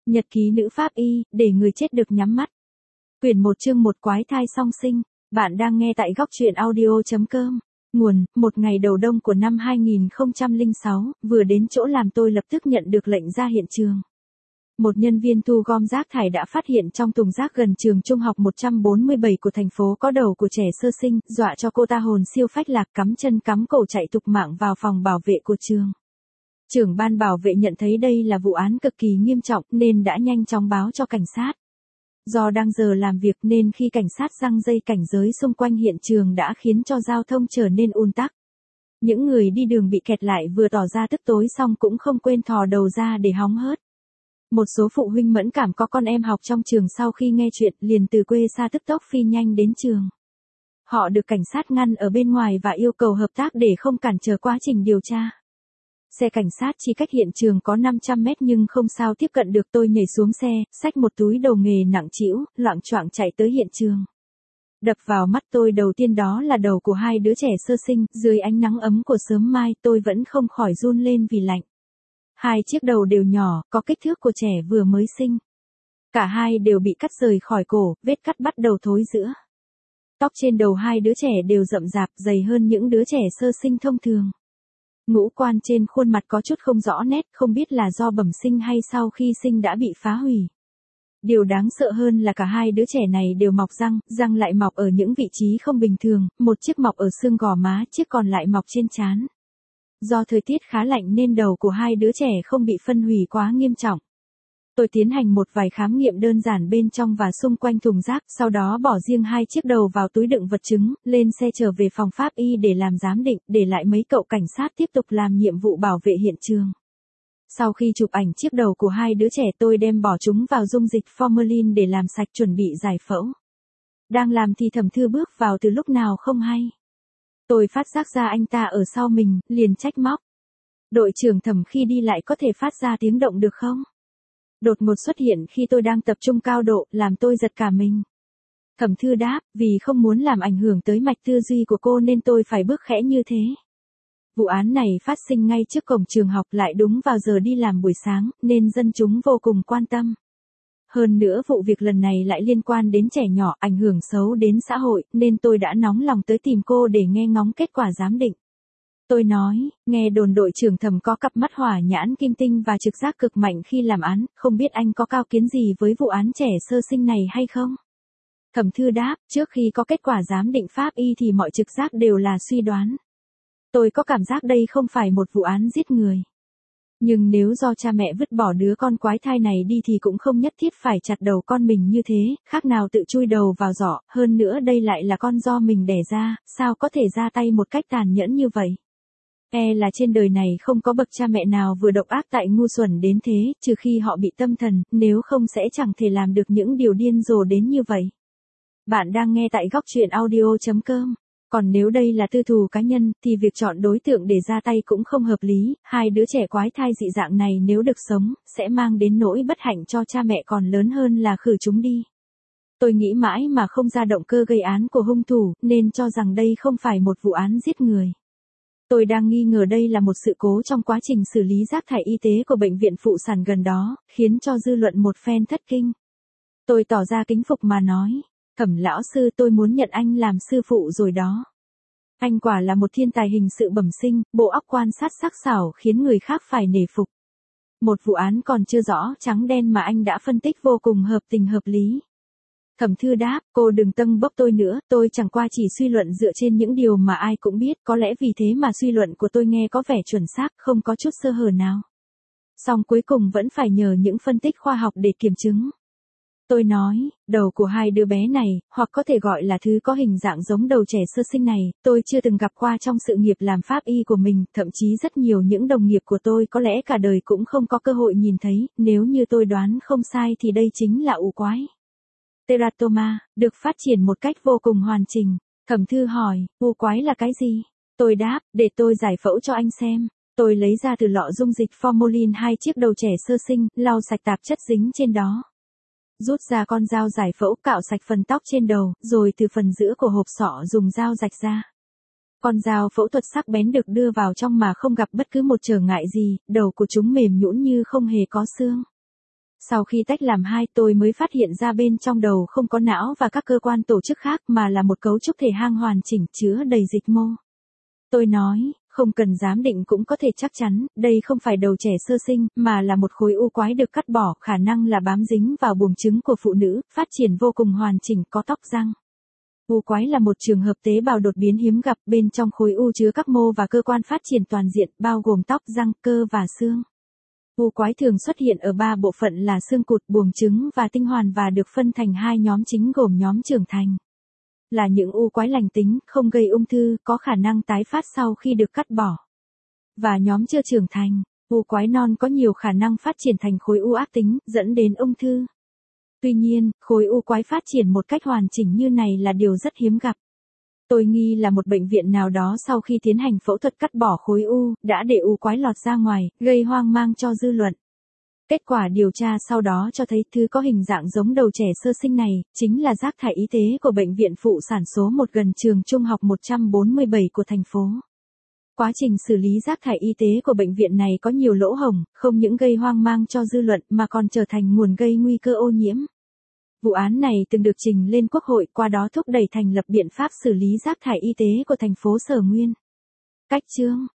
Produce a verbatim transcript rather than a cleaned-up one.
Nhật ký nữ pháp y, để người chết được nhắm mắt. Quyển một chương một quái thai song sinh. Bạn đang nghe tại góc truyện audio.com. Nguồn, một ngày đầu đông của năm hai nghìn không trăm lẻ sáu, vừa đến chỗ làm tôi lập tức nhận được lệnh ra hiện trường. Một nhân viên thu gom rác thải đã phát hiện trong thùng rác gần trường trung học một trăm bốn mươi bảy của thành phố có đầu của trẻ sơ sinh, dọa cho cô ta hồn siêu phách lạc, cắm chân cắm cổ chạy thục mạng vào phòng bảo vệ của trường. Trưởng ban bảo vệ nhận thấy đây là vụ án cực kỳ nghiêm trọng nên đã nhanh chóng báo cho cảnh sát. Do đang giờ làm việc nên khi cảnh sát giăng dây cảnh giới xung quanh hiện trường đã khiến cho giao thông trở nên ùn tắc. Những người đi đường bị kẹt lại vừa tỏ ra tức tối xong cũng không quên thò đầu ra để hóng hớt. Một số phụ huynh mẫn cảm có con em học trong trường sau khi nghe chuyện liền từ quê xa tức tốc phi nhanh đến trường. Họ được cảnh sát ngăn ở bên ngoài và yêu cầu hợp tác để không cản trở quá trình điều tra. Xe cảnh sát chỉ cách hiện trường có năm trăm mét nhưng không sao tiếp cận được. Tôi nhảy xuống xe, xách một túi đồ nghề nặng trĩu, loạng choạng chạy tới hiện trường. Đập vào mắt tôi đầu tiên đó là đầu của hai đứa trẻ sơ sinh, dưới ánh nắng ấm của sớm mai tôi vẫn không khỏi run lên vì lạnh. Hai chiếc đầu đều nhỏ, có kích thước của trẻ vừa mới sinh. Cả hai đều bị cắt rời khỏi cổ, vết cắt bắt đầu thối rữa. Tóc trên đầu hai đứa trẻ đều rậm rạp, dày hơn những đứa trẻ sơ sinh thông thường. Ngũ quan trên khuôn mặt có chút không rõ nét, không biết là do bẩm sinh hay sau khi sinh đã bị phá hủy. Điều đáng sợ hơn là cả hai đứa trẻ này đều mọc răng, răng lại mọc ở những vị trí không bình thường, một chiếc mọc ở xương gò má, chiếc còn lại mọc trên trán. Do thời tiết khá lạnh nên đầu của hai đứa trẻ không bị phân hủy quá nghiêm trọng. Tôi tiến hành một vài khám nghiệm đơn giản bên trong và xung quanh thùng rác, sau đó bỏ riêng hai chiếc đầu vào túi đựng vật chứng, lên xe trở về phòng pháp y để làm giám định, để lại mấy cậu cảnh sát tiếp tục làm nhiệm vụ bảo vệ hiện trường. Sau khi chụp ảnh chiếc đầu của hai đứa trẻ tôi đem bỏ chúng vào dung dịch formalin để làm sạch chuẩn bị giải phẫu. Đang làm thì Thẩm Thư bước vào từ lúc nào không hay. Tôi phát giác ra anh ta ở sau mình, liền trách móc. Đội trưởng Thẩm khi đi lại có thể phát ra tiếng động được không? Đột ngột xuất hiện khi tôi đang tập trung cao độ, làm tôi giật cả mình. Thẩm Thư đáp, vì không muốn làm ảnh hưởng tới mạch tư duy của cô nên tôi phải bước khẽ như thế. Vụ án này phát sinh ngay trước cổng trường học, lại đúng vào giờ đi làm buổi sáng, nên dân chúng vô cùng quan tâm. Hơn nữa vụ việc lần này lại liên quan đến trẻ nhỏ, ảnh hưởng xấu đến xã hội, nên tôi đã nóng lòng tới tìm cô để nghe ngóng kết quả giám định. Tôi nói, nghe đồn đội trưởng Thẩm có cặp mắt hỏa nhãn kim tinh và trực giác cực mạnh khi làm án, không biết anh có cao kiến gì với vụ án trẻ sơ sinh này hay không? Thẩm Thư đáp, trước khi có kết quả giám định pháp y thì mọi trực giác đều là suy đoán. Tôi có cảm giác đây không phải một vụ án giết người. Nhưng nếu do cha mẹ vứt bỏ đứa con quái thai này đi thì cũng không nhất thiết phải chặt đầu con mình như thế, khác nào tự chui đầu vào giỏ, hơn nữa đây lại là con do mình đẻ ra, sao có thể ra tay một cách tàn nhẫn như vậy? E là trên đời này không có bậc cha mẹ nào vừa độc ác tại ngu xuẩn đến thế, trừ khi họ bị tâm thần, nếu không sẽ chẳng thể làm được những điều điên rồ đến như vậy. Bạn đang nghe tại góc truyện audio.com. Còn nếu đây là tư thù cá nhân, thì việc chọn đối tượng để ra tay cũng không hợp lý, hai đứa trẻ quái thai dị dạng này nếu được sống, sẽ mang đến nỗi bất hạnh cho cha mẹ còn lớn hơn là khử chúng đi. Tôi nghĩ mãi mà không ra động cơ gây án của hung thủ, nên cho rằng đây không phải một vụ án giết người. Tôi đang nghi ngờ đây là một sự cố trong quá trình xử lý rác thải y tế của bệnh viện phụ sản gần đó, khiến cho dư luận một phen thất kinh. Tôi tỏ ra kính phục mà nói, Thẩm lão sư, tôi muốn nhận anh làm sư phụ rồi đó. Anh quả là một thiên tài hình sự bẩm sinh, bộ óc quan sát sắc sảo khiến người khác phải nể phục. Một vụ án còn chưa rõ trắng đen mà anh đã phân tích vô cùng hợp tình hợp lý. Thẩm Thư đáp, cô đừng tâng bốc tôi nữa, tôi chẳng qua chỉ suy luận dựa trên những điều mà ai cũng biết, có lẽ vì thế mà suy luận của tôi nghe có vẻ chuẩn xác, không có chút sơ hở nào. Song cuối cùng vẫn phải nhờ những phân tích khoa học để kiểm chứng. Tôi nói, đầu của hai đứa bé này, hoặc có thể gọi là thứ có hình dạng giống đầu trẻ sơ sinh này, tôi chưa từng gặp qua trong sự nghiệp làm pháp y của mình, thậm chí rất nhiều những đồng nghiệp của tôi có lẽ cả đời cũng không có cơ hội nhìn thấy, nếu như tôi đoán không sai thì đây chính là ù quái. Teratoma, được phát triển một cách vô cùng hoàn chỉnh. Thẩm Thư hỏi, ù quái là cái gì? Tôi đáp, để tôi giải phẫu cho anh xem. Tôi lấy ra từ lọ dung dịch formalin hai chiếc đầu trẻ sơ sinh, lau sạch tạp chất dính trên đó. Rút ra con dao giải phẫu, cạo sạch phần tóc trên đầu, rồi từ phần giữa của hộp sọ dùng dao rạch ra. Con dao phẫu thuật sắc bén được đưa vào trong mà không gặp bất cứ một trở ngại gì, đầu của chúng mềm nhũn như không hề có xương. Sau khi tách làm hai, tôi mới phát hiện ra bên trong đầu không có não và các cơ quan tổ chức khác mà là một cấu trúc thể hang hoàn chỉnh chứa đầy dịch mô. Tôi nói, không cần giám định cũng có thể chắc chắn, đây không phải đầu trẻ sơ sinh, mà là một khối u quái được cắt bỏ, khả năng là bám dính vào buồng trứng của phụ nữ, phát triển vô cùng hoàn chỉnh, có tóc răng. U quái là một trường hợp tế bào đột biến hiếm gặp, bên trong khối u chứa các mô và cơ quan phát triển toàn diện, bao gồm tóc, răng, cơ và xương. U quái thường xuất hiện ở ba bộ phận là xương cụt, buồng trứng và tinh hoàn và được phân thành hai nhóm chính gồm nhóm trưởng thành. Là những u quái lành tính, không gây ung thư, có khả năng tái phát sau khi được cắt bỏ. Và nhóm chưa trưởng thành, u quái non có nhiều khả năng phát triển thành khối u ác tính, dẫn đến ung thư. Tuy nhiên, khối u quái phát triển một cách hoàn chỉnh như này là điều rất hiếm gặp. Tôi nghi là một bệnh viện nào đó sau khi tiến hành phẫu thuật cắt bỏ khối u, đã để u quái lọt ra ngoài, gây hoang mang cho dư luận. Kết quả điều tra sau đó cho thấy thứ có hình dạng giống đầu trẻ sơ sinh này, chính là rác thải y tế của bệnh viện phụ sản số một gần trường trung học một trăm bốn mươi bảy của thành phố. Quá trình xử lý rác thải y tế của bệnh viện này có nhiều lỗ hổng, không những gây hoang mang cho dư luận mà còn trở thành nguồn gây nguy cơ ô nhiễm. Vụ án này từng được trình lên Quốc hội, qua đó thúc đẩy thành lập biện pháp xử lý rác thải y tế của thành phố Sở Nguyên. Cách chương